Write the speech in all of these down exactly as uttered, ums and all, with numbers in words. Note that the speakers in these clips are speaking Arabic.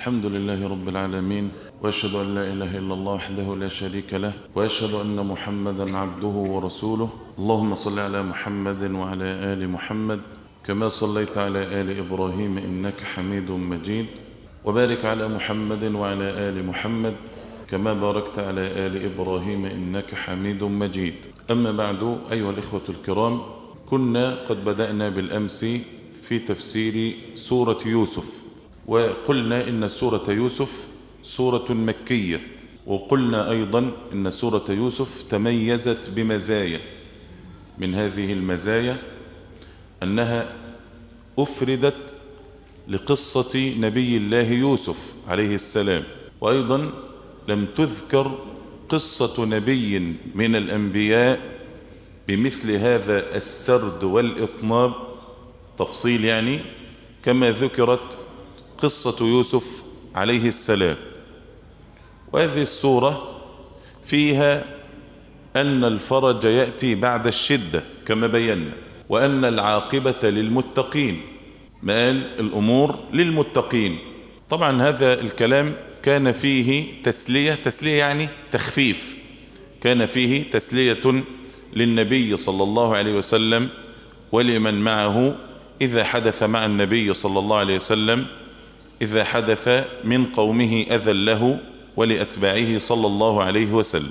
الحمد لله رب العالمين، وأشهد أن لا إله إلا الله وحده لا شريك له، وأشهد أن محمدا عبده ورسوله. اللهم صل على محمد وعلى آل محمد كما صليت على آل إبراهيم إنك حميد مجيد، وبارك على محمد وعلى آل محمد كما باركت على آل إبراهيم إنك حميد مجيد. أما بعد، أيها الإخوة الكرام، كنا قد بدأنا بالأمس في تفسير سورة يوسف، وقلنا إن سورة يوسف سورة مكية، وقلنا أيضا إن سورة يوسف تميزت بمزايا. من هذه المزايا أنها أفردت لقصة نبي الله يوسف عليه السلام، وأيضا لم تذكر قصة نبي من الأنبياء بمثل هذا السرد والإطناب تفصيل، يعني كما ذكرت قصة يوسف عليه السلام. وهذه السورة فيها أن الفرج يأتي بعد الشدة كما بينا، وأن العاقبة للمتقين، مآل الأمور للمتقين. طبعا هذا الكلام كان فيه تسلية، تسلية يعني تخفيف، كان فيه تسلية للنبي صلى الله عليه وسلم ولمن معه إذا حدث مع النبي صلى الله عليه وسلم إذا حدث من قومه أذى له ولأتباعه صلى الله عليه وسلم.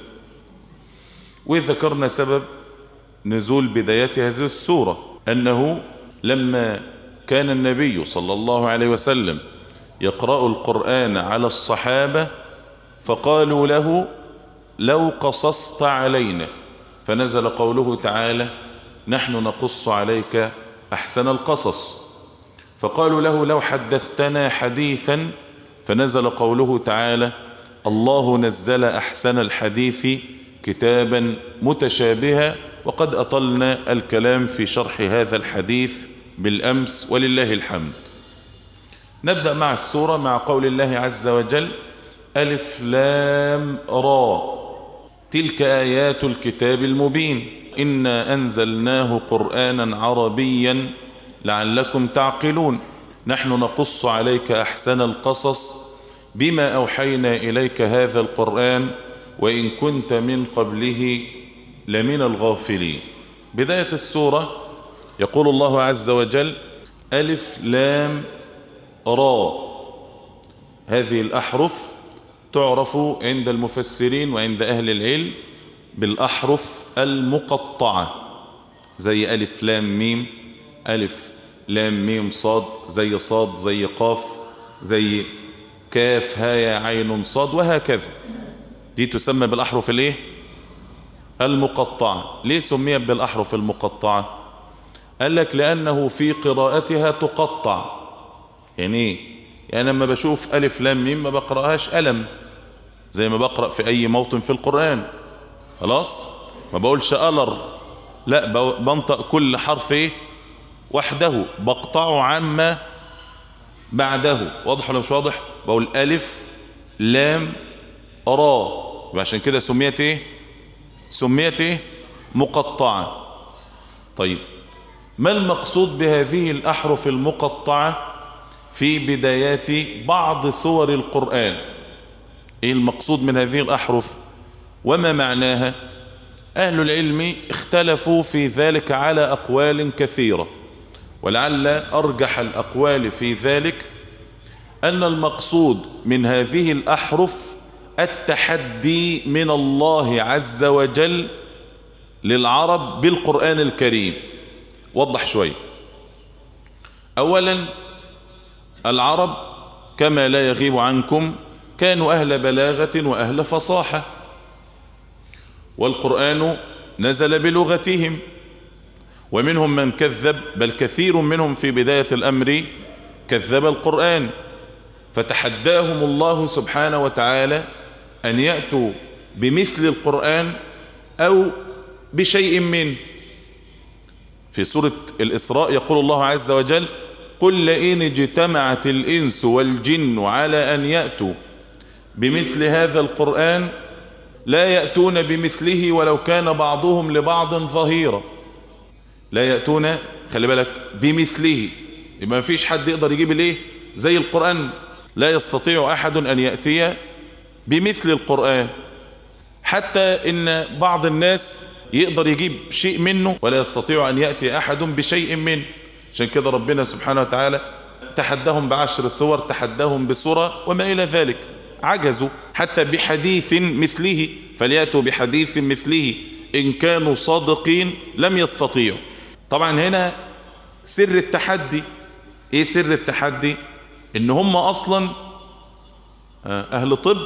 وذكرنا سبب نزول بدايات هذه السورة، أنه لما كان النبي صلى الله عليه وسلم يقرأ القرآن على الصحابة فقالوا له لو قصصت علينا، فنزل قوله تعالى نحن نقص عليك أحسن القصص. فقالوا له لو حدثتنا حديثا، فنزل قوله تعالى الله نزل أحسن الحديث كتابا متشابها. وقد أطلنا الكلام في شرح هذا الحديث بالأمس ولله الحمد. نبدأ مع السورة مع قول الله عز وجل ألف لام را تلك آيات الكتاب المبين إنا أنزلناه قرآنا عربيا لعلكم تعقلون نحن نقص عليك أحسن القصص بما أوحينا إليك هذا القرآن وإن كنت من قبله لمن الغافلين. بداية السورة يقول الله عز وجل ألف لام را. هذه الأحرف تعرف عند المفسرين وعند أهل العلم بالأحرف المقطعة، زي ألف لام ميم، ألف لام ميم صاد، زي صاد زي قاف زي كاف هاء عين صاد، وهكذا. دي تسمى بالأحرف الايه المقطعة. ليه سميت بالأحرف المقطعة؟ قال لك لأنه في قراءتها تقطع. يعني ايه؟ يعني لما بشوف ألف لام ميم ما بقرأهاش ألم زي ما بقرأ في أي موطن في القرآن، خلاص ما بقولش ألر، لا بنطق كل حرف ايه وحده، بقطعه عما بعده. واضح ولا مش واضح؟ بقول ألف لام را، عشان كده سميت ايه سميت ايه مقطعة. طيب ما المقصود بهذه الأحرف المقطعة في بدايات بعض سور القرآن؟ ايه المقصود من هذه الأحرف وما معناها؟ أهل العلم اختلفوا في ذلك على أقوال كثيرة، ولعل أرجح الأقوال في ذلك أن المقصود من هذه الأحرف التحدي من الله عز وجل للعرب بالقرآن الكريم. وضح شوي. أولا العرب كما لا يغيب عنكم كانوا أهل بلاغة وأهل فصاحة، والقرآن نزل بلغتهم، ومنهم من كذب، بل كثير منهم في بداية الأمر كذب القرآن، فتحداهم الله سبحانه وتعالى أن يأتوا بمثل القرآن أو بشيء منه. في سورة الإسراء يقول الله عز وجل قل لئن اجتمعت الإنس والجن على أن يأتوا بمثل هذا القرآن لا يأتون بمثله ولو كان بعضهم لبعض ظهيرا. لا يأتون، خلي بالك، بمثله، يبقى ما فيش حد يقدر يجيب الايه زي القرآن. لا يستطيع أحد أن يأتي بمثل القرآن، حتى إن بعض الناس يقدر يجيب شيء منه ولا يستطيع أن يأتي أحد بشيء منه. عشان كده ربنا سبحانه وتعالى تحدهم بعشر سور، تحدهم بسورة وما إلى ذلك، عجزوا حتى بحديث مثله، فليأتوا بحديث مثله إن كانوا صادقين، لم يستطيعوا. طبعا هنا سر التحدي، إيه سر التحدي؟ إن هم أصلا أهل طب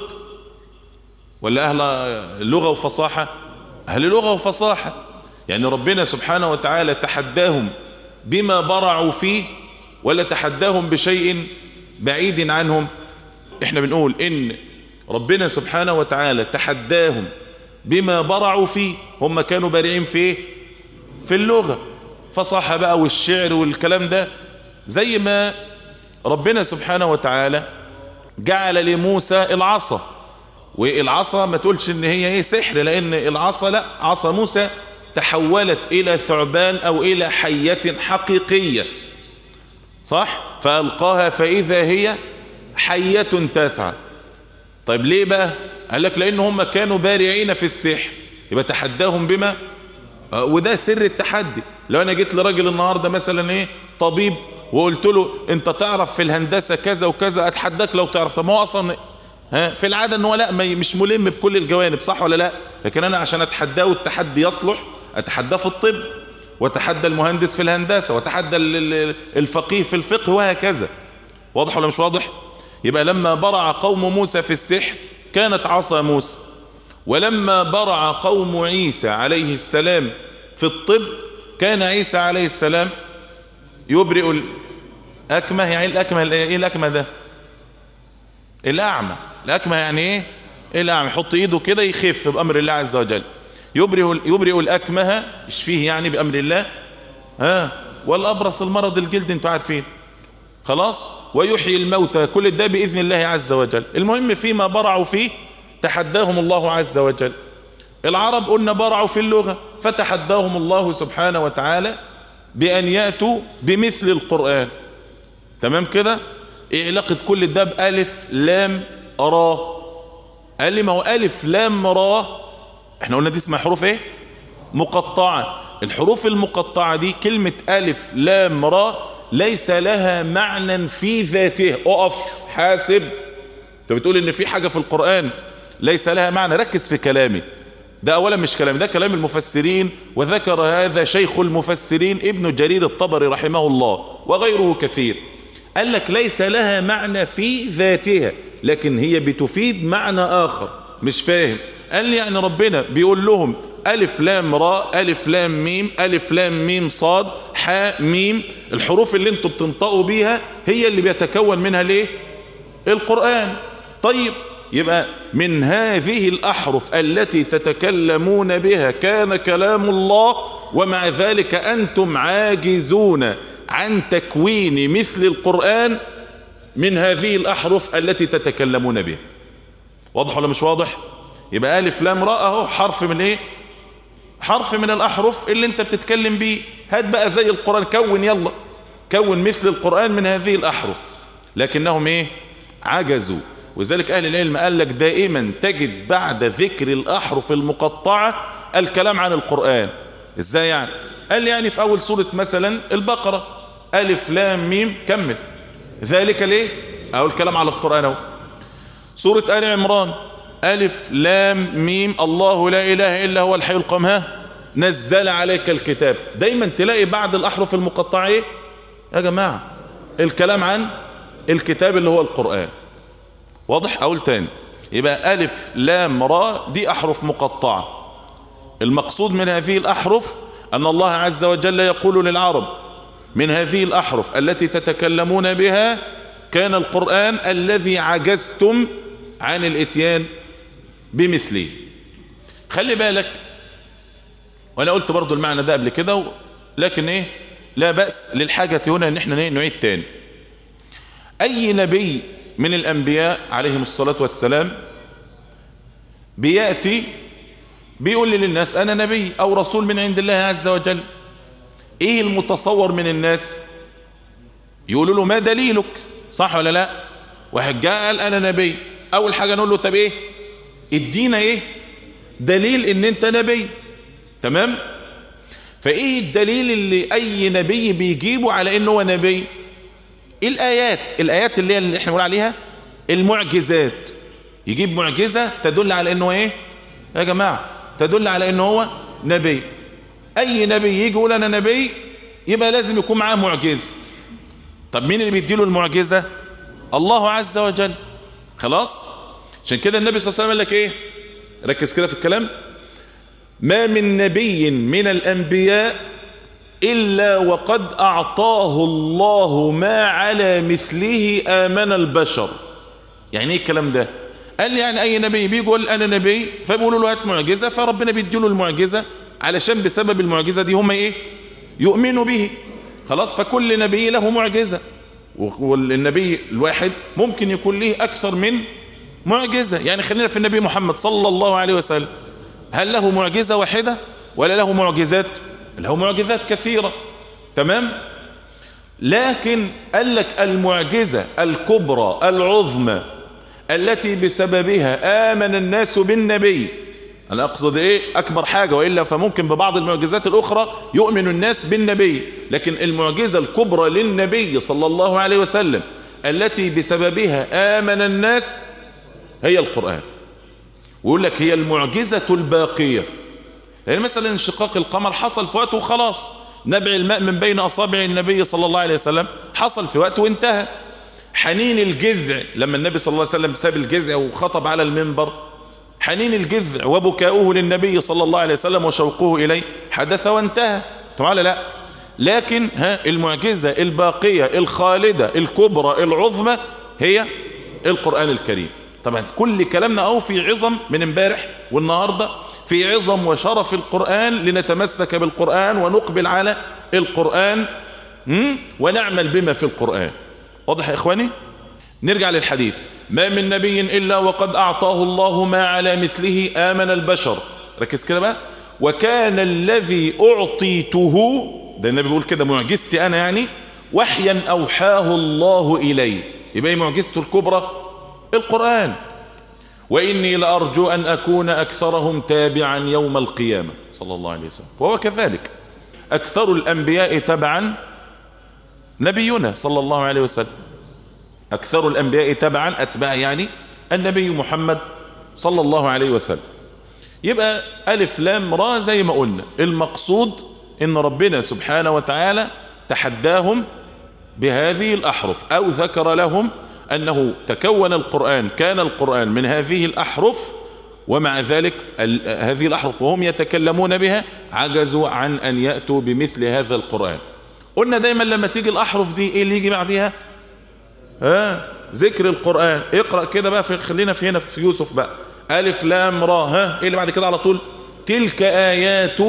ولا أهل لغة وفصاحة؟ أهل لغة وفصاحة. يعني ربنا سبحانه وتعالى تحداهم بما برعوا فيه ولا تحداهم بشيء بعيد عنهم؟ احنا بنقول ان ربنا سبحانه وتعالى تحداهم بما برعوا فيه، هم كانوا بارعين في ايه؟ في اللغة، فصاحة بقى والشعر والكلام ده، زي ما ربنا سبحانه وتعالى جعل لموسى العصا، والعصا ما تقولش ان هي ايه سحر، لان العصا لا، عصا موسى تحولت الى ثعبان او الى حية حقيقية، صح؟ فألقاها فإذا هي حية تسعى. طيب ليه بقى؟ قال لك لأن هم كانوا بارعين في السحر، يبقى تحداهم بما، وده سر التحدي. لو أنا جيت لراجل النهاردة مثلا إيه طبيب وقلت له أنت تعرف في الهندسة كذا وكذا، أتحداك لو تعرف. طب ما هو أصلا ها في العادة أنه لا، مش ملم بكل الجوانب، صح ولا لا؟ لكن أنا عشان أتحداه والتحدي يصلح، أتحداه في الطب، وتحدى المهندس في الهندسة، وتحدى الفقيه في الفقه، وهكذا. واضح ولا مش واضح؟ يبقى لما برع قوم موسى في السحر كانت عصا موسى، ولما برع قوم عيسى عليه السلام في الطب كان عيسى عليه السلام يبرئ الأكمه. يعني الأكمه ايه؟ الأكمه ده الأعمى. الأكمه يعني ايه؟ الأعمى يحط ايده كده يخف بأمر الله عز وجل. يبرئ يبرئ الأكمه، يشفيه يعني بأمر الله. ها والأبرص المرض الجلد انتوا عارفين، خلاص. ويحيي الموتى، كل ده بإذن الله عز وجل. المهم فيما برعوا فيه تحداهم الله عز وجل. العرب قلنا برعوا في اللغة، فتحداهم الله سبحانه وتعالى بأن يأتوا بمثل القرآن. تمام كده؟ ايه علاقة كل ده بألف لام را؟ قال لي ما هو ألف لام را، احنا قلنا دي اسمها حروف ايه؟ مقطعة. الحروف المقطعة دي كلمة ألف لام را ليس لها معنى في ذاته. اقف حاسب، انت بتقول ان في حاجة في القرآن ليس لها معنى، ركز في كلامي ده. اولا مش كلامي ده، كلام المفسرين، وذكر هذا شيخ المفسرين ابن جرير الطبري رحمه الله وغيره كثير. قال لك ليس لها معنى في ذاتها، لكن هي بتفيد معنى آخر. مش فاهم؟ قال لي يعني ربنا بيقول لهم ألف لام را، ألف لام ميم، ألف لام ميم صاد حاء ميم، الحروف اللي انتوا بتنطقوا بيها هي اللي بيتكون منها ليه؟ القرآن. طيب يبقى من هذه الأحرف التي تتكلمون بها كان كلام الله، ومع ذلك أنتم عاجزون عن تكوين مثل القرآن من هذه الأحرف التي تتكلمون بها. واضح ولا مش واضح؟ يبقى ألف لام راء اهو حرف من ايه؟ حرف من الأحرف اللي انت بتتكلم بيه. هات بقى زي القرآن، كون يلا كون مثل القرآن من هذه الأحرف، لكنهم ايه؟ عجزوا. وذلك أهل العلم قال لك دائما تجد بعد ذكر الأحرف المقطعة الكلام عن القرآن. ازاي يعني؟ قال يعني في أول سورة مثلا البقرة ألف لام ميم، كمل ذلك ليه؟ أقول الكلام على القرآن اهو. سورة آل عمران ألف لام ميم الله لا إله إلا هو الحي القيوم، ها نزل عليك الكتاب. دايما تلاقي بعد الأحرف المقطعة ايه يا جماعة؟ الكلام عن الكتاب اللي هو القرآن. واضح؟ أقول تاني، يبقى ألف لام را دي أحرف مقطعة. المقصود من هذه الأحرف أن الله عز وجل يقول للعرب من هذه الأحرف التي تتكلمون بها كان القرآن الذي عجزتم عن الاتيان بمثله. خلي بالك، وانا قلت برضو المعنى ده قبل كده، لكن ايه لا بأس للحاجة هنا ان احنا نعيد تاني. اي نبي من الانبياء عليهم الصلاة والسلام بيأتي بيقول للناس انا نبي او رسول من عند الله عز وجل. ايه المتصور من الناس؟ يقولوا له ما دليلك؟ صح ولا لا؟ واحد جاء قال انا نبي، اول حاجة نقول له طب ايه ادينا ايه دليل ان انت نبي. تمام؟ فايه الدليل اللي اي نبي بيجيبه على انه هو نبي؟ الايات الايات اللي هي اللي احنا بنقول عليها المعجزات. يجيب معجزة تدل على انه ايه يا جماعة؟ تدل على انه هو نبي. اي نبي يجي يقول انا نبي يبقى لازم يكون معاه معجزة. طب مين اللي بيديله المعجزة؟ الله عز وجل. خلاص؟ عشان كده النبي صلى الله عليه وسلم قال لك ايه؟ ركز كده في الكلام. ما من نبي من الانبياء الا وقد اعطاه الله ما على مثله امن البشر. يعني ايه الكلام ده؟ قال لي يعني اي نبي بيقول انا نبي فبيقولوا له هات معجزة، فربنا بيديله المعجزة علشان بسبب المعجزة دي هم ايه يؤمنوا به. خلاص؟ فكل نبي له معجزة، والنبي الواحد ممكن يكون له اكثر من معجزة. يعني خلينا في النبي محمد صلى الله عليه وسلم، هل له معجزة واحدة ولا له معجزات؟ له معجزات كثيرة. تمام؟ لكن قال لك المعجزة الكبرى العظمى التي بسببها آمن الناس بالنبي، أنا أقصد إيه أكبر حاجة، وإلا فممكن ببعض المعجزات الأخرى يؤمن الناس بالنبي، لكن المعجزة الكبرى للنبي صلى الله عليه وسلم التي بسببها آمن الناس هي القرآن. ويقول لك هي المعجزة الباقية، لأن مثلا انشقاق القمر حصل في وقت وخلاص، نبع الماء من بين أصابع النبي صلى الله عليه وسلم حصل في وقت وانتهى. حنين الجذع لما النبي صلى الله عليه وسلم ساب الجذع وخطب على المنبر، حنين الجذع وبكاؤه للنبي صلى الله عليه وسلم وشوقه إليه حدث وانتهى. تعالى لا، لكن ها المعجزة الباقية الخالدة الكبرى العظمى هي القرآن الكريم. طبعا كل كلامنا أو في عظم من امبارح والنهاردة في عظم وشرف القرآن، لنتمسك بالقرآن ونقبل على القرآن ونعمل بما في القرآن. واضح يا إخواني؟ نرجع للحديث. ما من نبي إلا وقد أعطاه الله ما على مثله آمن البشر. ركز كده بقى. وكان الذي أعطيته، ده النبي بيقول كده معجزتي أنا يعني، وحيا أوحاه الله إلي. يبقى معجزته الكبرى القرآن. وإني لأرجو أن أكون أكثرهم تابعا يوم القيامة صلى الله عليه وسلم. وهو كذلك أكثر الأنبياء تبعا نبينا صلى الله عليه وسلم. أكثر الأنبياء تبعا أتباع يعني النبي محمد صلى الله عليه وسلم. يبقى ألف لام را زي ما قلنا، المقصود إن ربنا سبحانه وتعالى تحداهم بهذه الأحرف، أو ذكر لهم أنه تكون القرآن، كان القرآن من هذه الأحرف، ومع ذلك هذه الأحرف وهم يتكلمون بها عجزوا عن أن يأتوا بمثل هذا القرآن. قلنا دايما لما تيجي الأحرف دي إيه اللي يجي بعدها؟ ها ذكر القرآن. اقرأ كده بقى، في خلينا في هنا في يوسف بقى، ألف لام را، ها ايه اللي بعد كده على طول؟ تلك آيات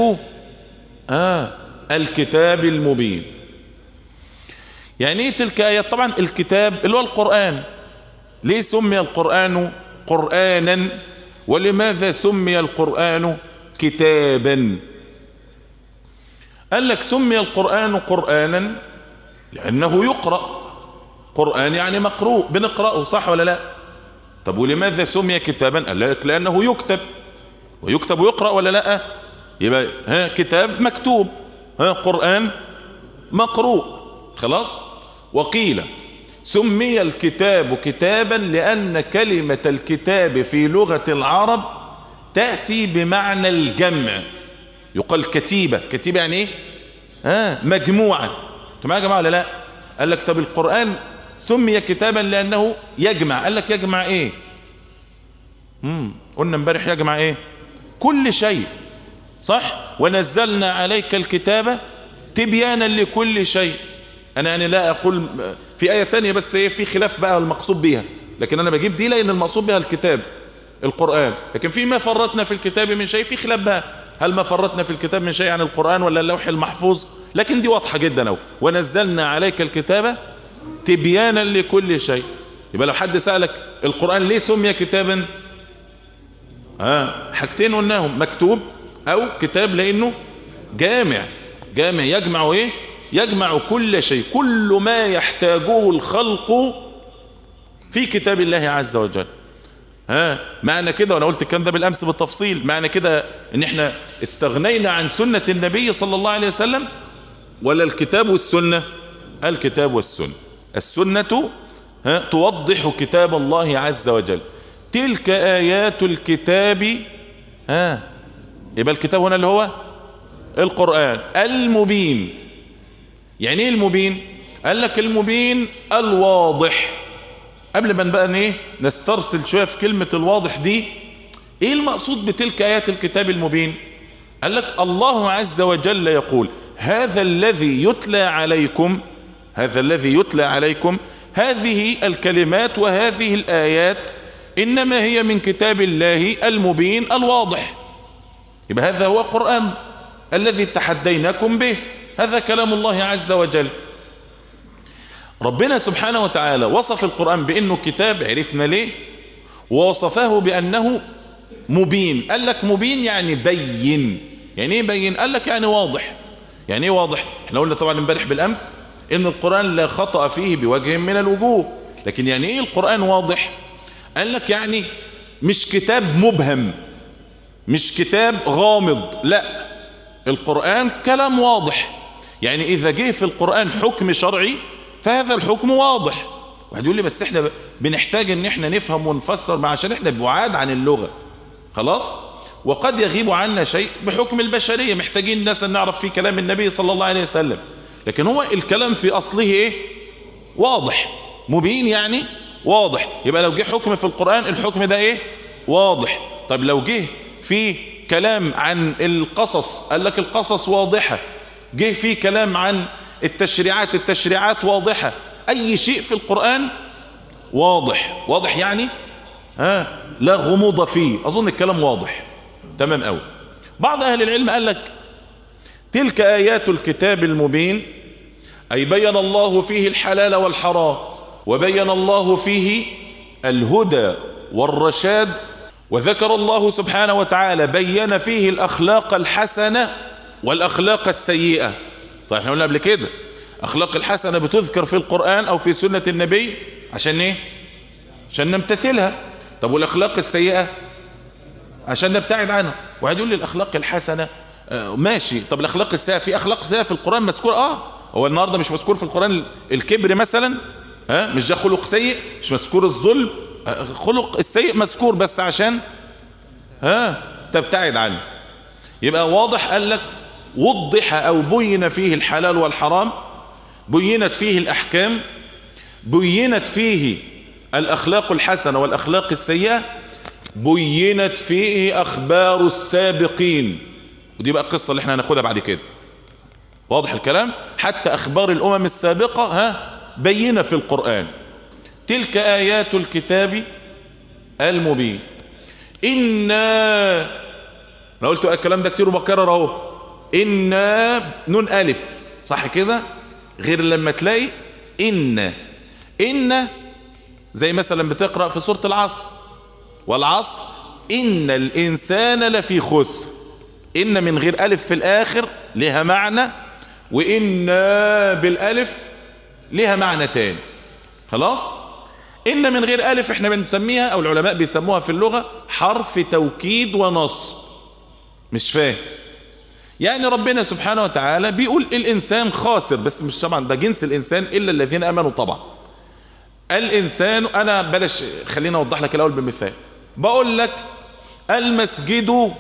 ها الكتاب المبين. يعني ايه تلك آيات؟ طبعا الكتاب اللي هو القرآن. ليه سمي القرآن قرآنا؟ ولماذا سمي القرآن كتابا؟ قال لك سمي القرآن قرآنا لأنه يقرأ. قرآن يعني مقروء، بنقرأه، صح ولا لا؟ طب ولماذا سمي كتابا؟ قال لك لأنه يكتب، ويكتب ويقرأ ولا لا؟ يبقى ها كتاب مكتوب، ها قرآن مقروء. خلاص؟ وقيل سمي الكتاب كتابا لأن كلمة الكتاب في لغة العرب تأتي بمعنى الجمع. يقال كتيبة. كتيبة يعني ايه؟ ها مجموعة. تمام يا جماعة ولا لا؟ قال لك طب القرآن سمي كتابا لأنه يجمع. قال لك يجمع ايه؟ امم قلنا امبارح يجمع ايه؟ كل شيء، صح؟ ونزلنا عليك الكتاب تبيانا لكل شيء. انا يعني لا اقول في آية تانية، بس ايه في خلاف بقى المقصود بيها، لكن انا بجيب دي لان المقصود بها الكتاب القرآن. لكن في ما فرطنا في الكتاب من شيء، في خلاف بقى، هل ما فرطنا في الكتاب من شيء عن القرآن ولا اللوح المحفوظ؟ لكن دي واضحة جدا اهو، ونزلنا عليك الكتاب تبيانا لكل شيء. يبقى لو حد سألك القرآن ليه سمي كتابا؟ اه حاجتين قلناهم، مكتوب او كتاب لانه جامع. جامع يجمع ايه؟ يجمع كل شيء، كل ما يحتاجه الخلق في كتاب الله عز وجل. ها معنى كده، وانا قلت الكلام ده بالامس بالتفصيل، معنى كده ان احنا استغنينا عن سنة النبي صلى الله عليه وسلم، ولا الكتاب والسنة؟ الكتاب والسنة. السنة ها توضح كتاب الله عز وجل. تلك آيات الكتاب، ها يبقى الكتاب هنا اللي هو القرآن المبين. يعني ايه المبين؟ قال لك المبين الواضح. قبل ما بقى ايه نسترسل شوية في كلمة الواضح دي، ايه المقصود بتلك آيات الكتاب المبين؟ قال لك الله عز وجل يقول هذا الذي يتلى عليكم، هذا الذي يتلى عليكم، هذه الكلمات وهذه الآيات إنما هي من كتاب الله المبين الواضح. يبقى هذا هو القرآن الذي تحديناكم به، هذا كلام الله عز وجل. ربنا سبحانه وتعالى وصف القرآن بأنه كتاب، عرفنا ليه، ووصفه بأنه مبين. قال لك مبين يعني بين. يعني ايه بين؟ قال لك يعني واضح. يعني ايه واضح؟ احنا قلنا طبعا امبارح بالامس ان القرآن لا خطأ فيه بوجه من الوجوه، لكن يعني ايه القرآن واضح؟ قال لك يعني مش كتاب مبهم، مش كتاب غامض، لا، القرآن كلام واضح. يعني اذا جه في القرآن حكم شرعي فهذا الحكم واضح. واحد يقول لي بس احنا بنحتاج ان احنا نفهم ونفسر، ما عشان احنا بعاد عن اللغة خلاص، وقد يغيب عنا شيء بحكم البشرية، محتاجين ناس نعرف فيه كلام النبي صلى الله عليه وسلم. لكن هو الكلام في اصله ايه؟ واضح. مبين يعني واضح. يبقى لو جه حكم في القرآن الحكم ده ايه؟ واضح. طب لو جه في كلام عن القصص قال لك القصص واضحة. جه في كلام عن التشريعات، التشريعات واضحة. اي شيء في القرآن واضح. واضح يعني ها لا غموض فيه. اظن الكلام واضح تمام قوي. بعض اهل العلم قال لك تلك ايات الكتاب المبين، اي بين الله فيه الحلال والحرام، وبين الله فيه الهدى والرشاد، وذكر الله سبحانه وتعالى بين فيه الاخلاق الحسنة والاخلاق السيئة. طيب احنا قلنا قبل كده اخلاق الحسنة بتذكر في القرآن او في سنة النبي عشان ايه؟ عشان نمتثلها. طب والاخلاق السيئة عشان نبتعد عنها. واحد يقول لي الاخلاق الحسنة آه ماشي، طب الاخلاق السيئة، في اخلاق سيئة في القرآن مذكور؟ اه هو النهاردة مش مذكور في القرآن الكبر مثلا؟ ها مش ده خلق سيء؟ مش مذكور الظلم؟ آه خلق السيء مذكور بس عشان ها تبتعد عنه. يبقى واضح. قال لك وضح او بين فيه الحلال والحرام، بينت فيه الاحكام، بينت فيه الاخلاق الحسنة والاخلاق السيئة، بينت فيه اخبار السابقين. ودي بقى القصة اللي احنا هناخدها بعد كده. واضح الكلام؟ حتى اخبار الامم السابقة ها بينة في القرآن. تلك ايات الكتاب المبين. إنا، انا قلت الكلام ده كتير وبكرر اهو، إنا نون ألف صح كده، غير لما تلاقي إن. إن زي مثلا بتقرأ في سورة العصر، والعصر إن الإنسان لفي خسر. إن من غير ألف في الآخر لها معنى، وإن بالألف لها معنى تاني. خلاص؟ إن من غير ألف احنا بنسميها أو العلماء بيسموها في اللغة حرف توكيد ونصب. مش فاهم؟ يعني ربنا سبحانه وتعالى بيقول الإنسان خاسر، بس مش طبعا ده جنس الإنسان إلا الذين آمنوا. طبعا الإنسان، أنا بلاش خلينا أوضح لك الأول بمثال. بقول لك المسجد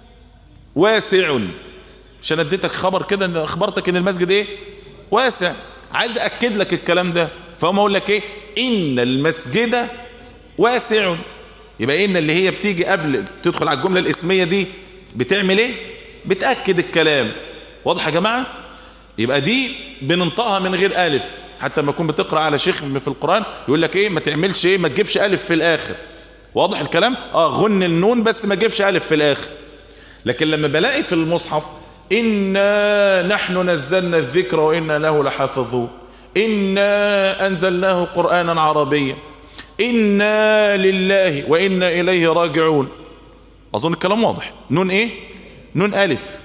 واسع، عشان اديتك خبر كده ان اخبرتك ان المسجد ايه؟ واسع. عايز اكد لك الكلام ده، فهم اقول لك ايه؟ ان المسجد واسع. يبقى ان اللي هي بتيجي قبل تدخل على الجملة الاسمية دي بتعمل ايه؟ بتأكد الكلام. واضح يا جماعة؟ يبقى دي بننطقها من غير ألف. حتى لما تكون بتقرأ على شيخ في القرآن يقول لك ايه؟ ما تعملش ايه؟ ما تجيبش ألف في الآخر. واضح الكلام؟ اه غن النون بس ما تجيبش ألف في الآخر. لكن لما بلاقي في المصحف إنا نحن نزلنا الذكر وإنا له لحافظون، إنا أنزلناه قرآنا عربيا، إنا لله وإنا إليه راجعون. أظن الكلام واضح. نون إيه؟ نون ألف.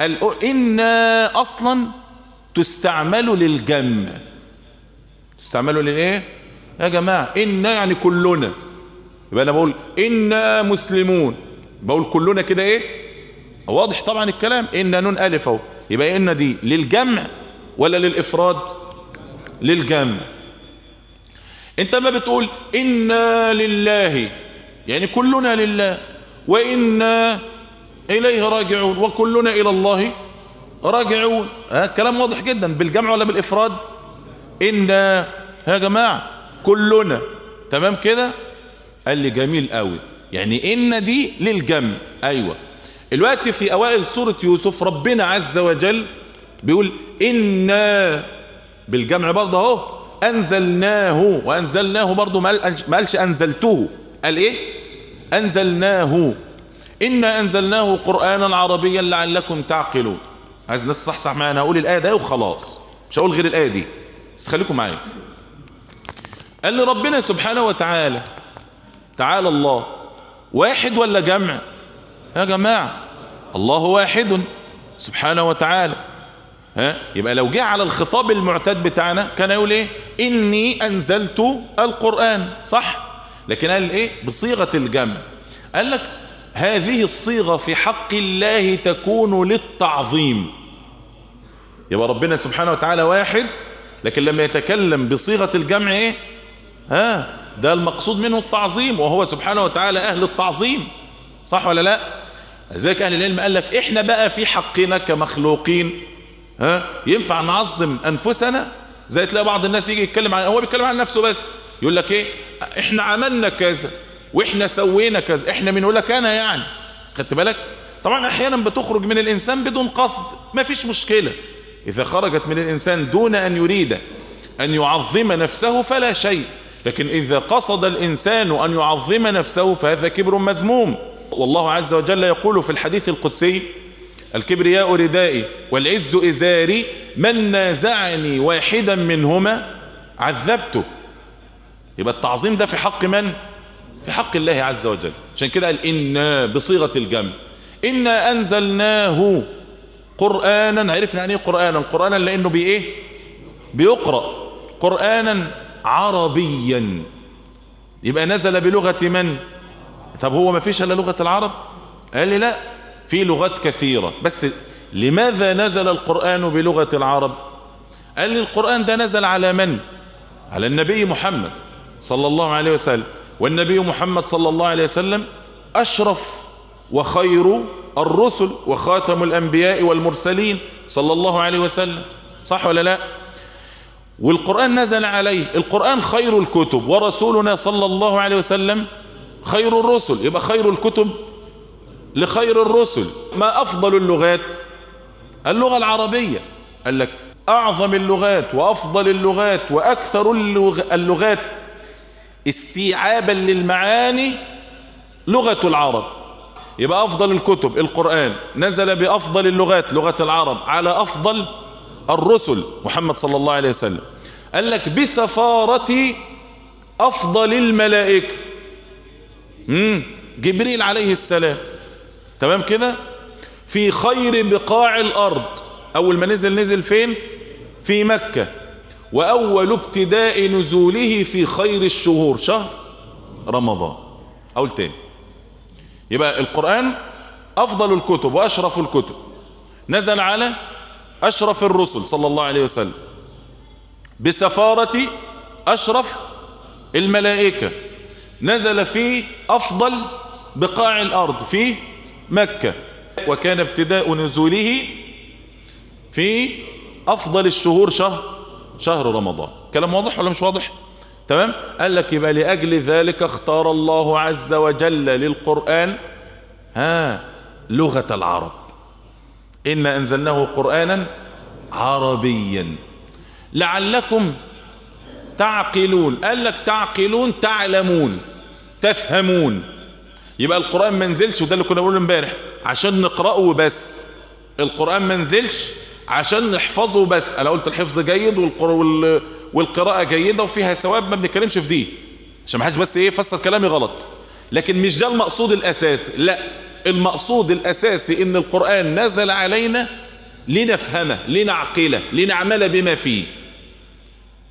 إنا أصلا تستعمل للجمع. تستعمل للإيه؟ يا جماعة إنا يعني كلنا، يبقى أنا بقول إنا مسلمون، بقول كلنا كده إيه؟ واضح طبعا الكلام. إنا نون ألف أهو، يبقى إنا دي للجمع ولا للإفراد؟ للجمع. أنت ما بتقول إنا لله يعني كلنا لله، وإنا إليه راجعون، وكلنا إلى الله راجعون. ها كلام واضح جدا. بالجمع ولا بالإفراد؟ إنا يا جماعة كلنا، تمام كده؟ قال لي جميل قوي، يعني إن دي للجمع. أيوة. الوقت في أوائل سورة يوسف ربنا عز وجل بيقول إنا بالجمع برضه اهو، أنزلناه، وأنزلناه برضه ما قالش أنزلته، قال إيه؟ أنزلناه. إنا أنزلناه قرآنا عربيا لعلكم تعقلون. عايز ناس صح صح معايا، أنا هقول الآية ده وخلاص، مش هقول غير الآية دي، بس خليكم معايا. قال لي ربنا سبحانه وتعالى، تعالى الله، واحد ولا جمع؟ يا جماعة الله واحد سبحانه وتعالى. ها يبقى لو جه على الخطاب المعتاد بتاعنا كان يقول ايه؟ إني أنزلت القرآن، صح؟ لكن قال ايه؟ بصيغة الجمع. قال لك هذه الصيغة في حق الله تكون للتعظيم. يبقى ربنا سبحانه وتعالى واحد، لكن لما يتكلم بصيغة الجمع ايه؟ ها ده المقصود منه التعظيم، وهو سبحانه وتعالى أهل التعظيم، صح ولا لا؟ لذلك أهل العلم قال لك إحنا بقى في حقنا كمخلوقين ها ينفع نعظم أنفسنا؟ زي تلاقي بعض الناس يجي يتكلم عن، هو بيتكلم عن نفسه بس، يقول لك إيه؟ إحنا عملنا كذا وإحنا سوينا كذا، إحنا من يقول لك أنا يعني، خدت بالك؟ طبعا أحيانا بتخرج من الإنسان بدون قصد، ما فيش مشكلة. إذا خرجت من الإنسان دون أن يريد أن يعظم نفسه فلا شيء، لكن إذا قصد الإنسان أن يعظم نفسه فهذا كبر مذموم. والله عز وجل يقول في الحديث القدسي: الكبرياء ردائي والعز إزاري، من نازعني واحدا منهما عذبته. يبقى التعظيم ده في حق من؟ في حق الله عز وجل. عشان كده قال إنا بصيغة الجمع، إنا أنزلناه قرآنا. عرفنا يعني ايه قرآنا؟ قرآنا لأنه بإيه؟ بيقرأ قرآنا عربيا، يبقى نزل بلغة من؟ طب هو ما فيش الا لغة العرب؟ قال لي لا، في لغات كثيرة، بس لماذا نزل القرآن بلغة العرب؟ قال لي القرآن ده نزل على من؟ على النبي محمد صلى الله عليه وسلم، والنبي محمد صلى الله عليه وسلم أشرف وخير الرسل وخاتم الأنبياء والمرسلين صلى الله عليه وسلم، صح ولا لا؟ والقرآن نزل عليه. القرآن خير الكتب، ورسولنا صلى الله عليه وسلم خير الرسل، يبقى خير الكتب لخير الرسل. ما أفضل اللغات؟ اللغة العربية. قال لك أعظم اللغات وأفضل اللغات وأكثر اللغات استيعابا للمعاني لغة العرب. يبقى أفضل الكتب القرآن، نزل بأفضل اللغات لغة العرب على أفضل الرسل محمد صلى الله عليه وسلم. قال لك بسفارة أفضل الملائكة، مم. جبريل عليه السلام، تمام كده؟ في خير بقاع الأرض. أول ما نزل نزل فين؟ في مكة. وأول ابتداء نزوله في خير الشهور شهر رمضان. أقول تاني، يبقى القرآن أفضل الكتب وأشرف الكتب، نزل على أشرف الرسل صلى الله عليه وسلم بسفارة أشرف الملائكة، نزل في أفضل بقاع الأرض في مكة، وكان ابتداء نزوله في أفضل الشهور شهر شهر رمضان. كلام واضح ولا مش واضح؟ تمام. قال لك يبقى لأجل ذلك اختار الله عز وجل للقرآن ها لغة العرب. إنا أنزلناه قرآنا عربيا لعلكم تعقلون. قال لك تعقلون، تعلمون، تفهمون. يبقى القرآن ما نزلش، وده اللي كنا بنقوله امبارح، عشان نقرأه بس. القرآن ما نزلش عشان نحفظه بس. انا قلت الحفظ جيد والقراءة جيدة وفيها ثواب، ما بنتكلمش في دي عشان ما حدش بس ايه يفسر كلامي غلط، لكن مش ده المقصود الاساسي. لا، المقصود الاساسي ان القرآن نزل علينا لنفهمه، لنعقله، لنعمل بما فيه.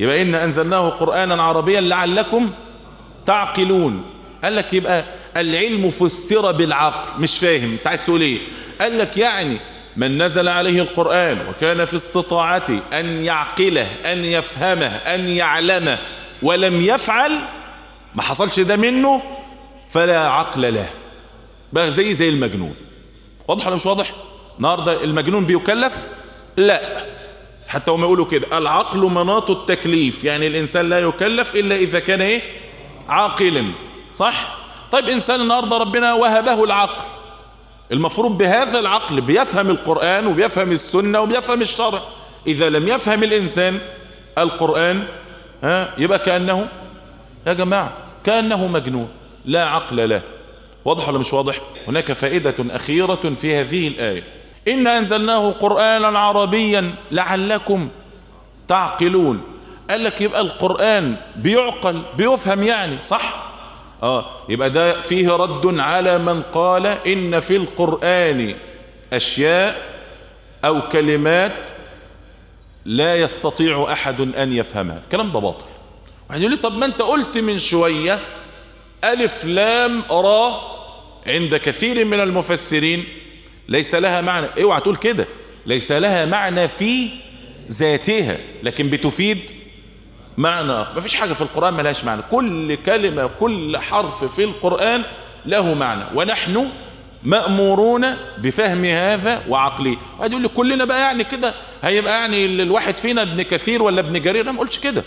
يبقى إن أنزلناه قرآنا عربيا لعلكم تعقلون. قال لك يبقى العلم فسر بالعقل. مش فاهم انت عايز تقول ايه؟ قال لك يعني من نزل عليه القرآن وكان في استطاعته أن يعقله أن يفهمه أن يعلمه ولم يفعل، ما حصلش ده منه، فلا عقل له، بقى زي زي المجنون. واضح ولا مش واضح؟ النهارده المجنون بيكلف؟ لا، حتى هم يقولوا كده العقل مناط التكليف، يعني الإنسان لا يكلف إلا إذا كان إيه؟ عاقلا. صح؟ طيب إنسان النهارده ربنا وهبه العقل، المفروض بهذا العقل بيفهم القرآن وبيفهم السنة وبيفهم الشرع. إذا لم يفهم الإنسان القرآن ها يبقى كأنه، يا جماعة كأنه مجنون لا عقل له. واضح ولا مش واضح؟ هناك فائدة أخيرة في هذه الآية، إن أنزلناه قرآنا عربيا لعلكم تعقلون. قال لك يبقى القرآن بيعقل بيفهم يعني، صح؟ آه يبقى ده فيه رد على من قال إن في القرآن أشياء أو كلمات لا يستطيع أحد أن يفهمها. الكلام ده باطل. واحد يقول لي طب ما أنت قلت من شوية ألف لام را عند كثير من المفسرين ليس لها معنى. اوعى تقول كده، ليس لها معنى في ذاتها لكن بتفيد معنى آخر. مفيش حاجة في القرآن ملهاش معنى، كل كلمة كل حرف في القرآن له معنى، ونحن مأمورون بفهم هذا وعقله. واحد يقول لي كلنا بقى يعني كده هيبقى يعني الواحد فينا ابن كثير ولا ابن جرير. انا ما قلتش كده،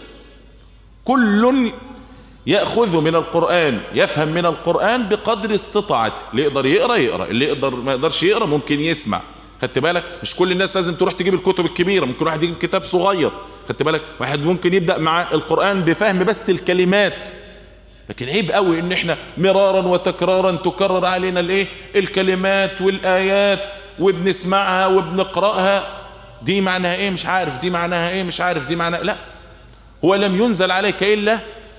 كل يأخذ من القرآن يفهم من القرآن بقدر استطاعته. اللي يقدر يقرأ يقرأ، اللي يقدر ما يقدرش يقرأ ممكن يسمع. خدت بالك؟ مش كل الناس لازم تروح تجيب الكتب الكبيرة، ممكن واحد يجيب كتاب صغير. خدت بالك؟ واحد ممكن يبدأ مع القرآن بفهم بس الكلمات. لكن عيب قوي ان احنا مرارا وتكرارا تكرر علينا الايه الكلمات والآيات وبنسمعها وبنقرأها، دي معناها ايه مش عارف، دي معناها ايه مش عارف، دي معناها لا. هو لم ينزل عليك إلا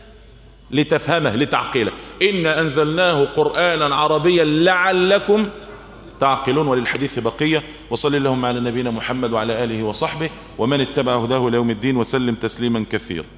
لتفهمه لتعقيله. إن أنزلناه قرآنا عربيا لعلكم تعقلون. وللحديث بقية. وصل اللهم على نبينا محمد وعلى آله وصحبه ومن اتبع هداه ليوم الدين وسلم تسليما كثيرا.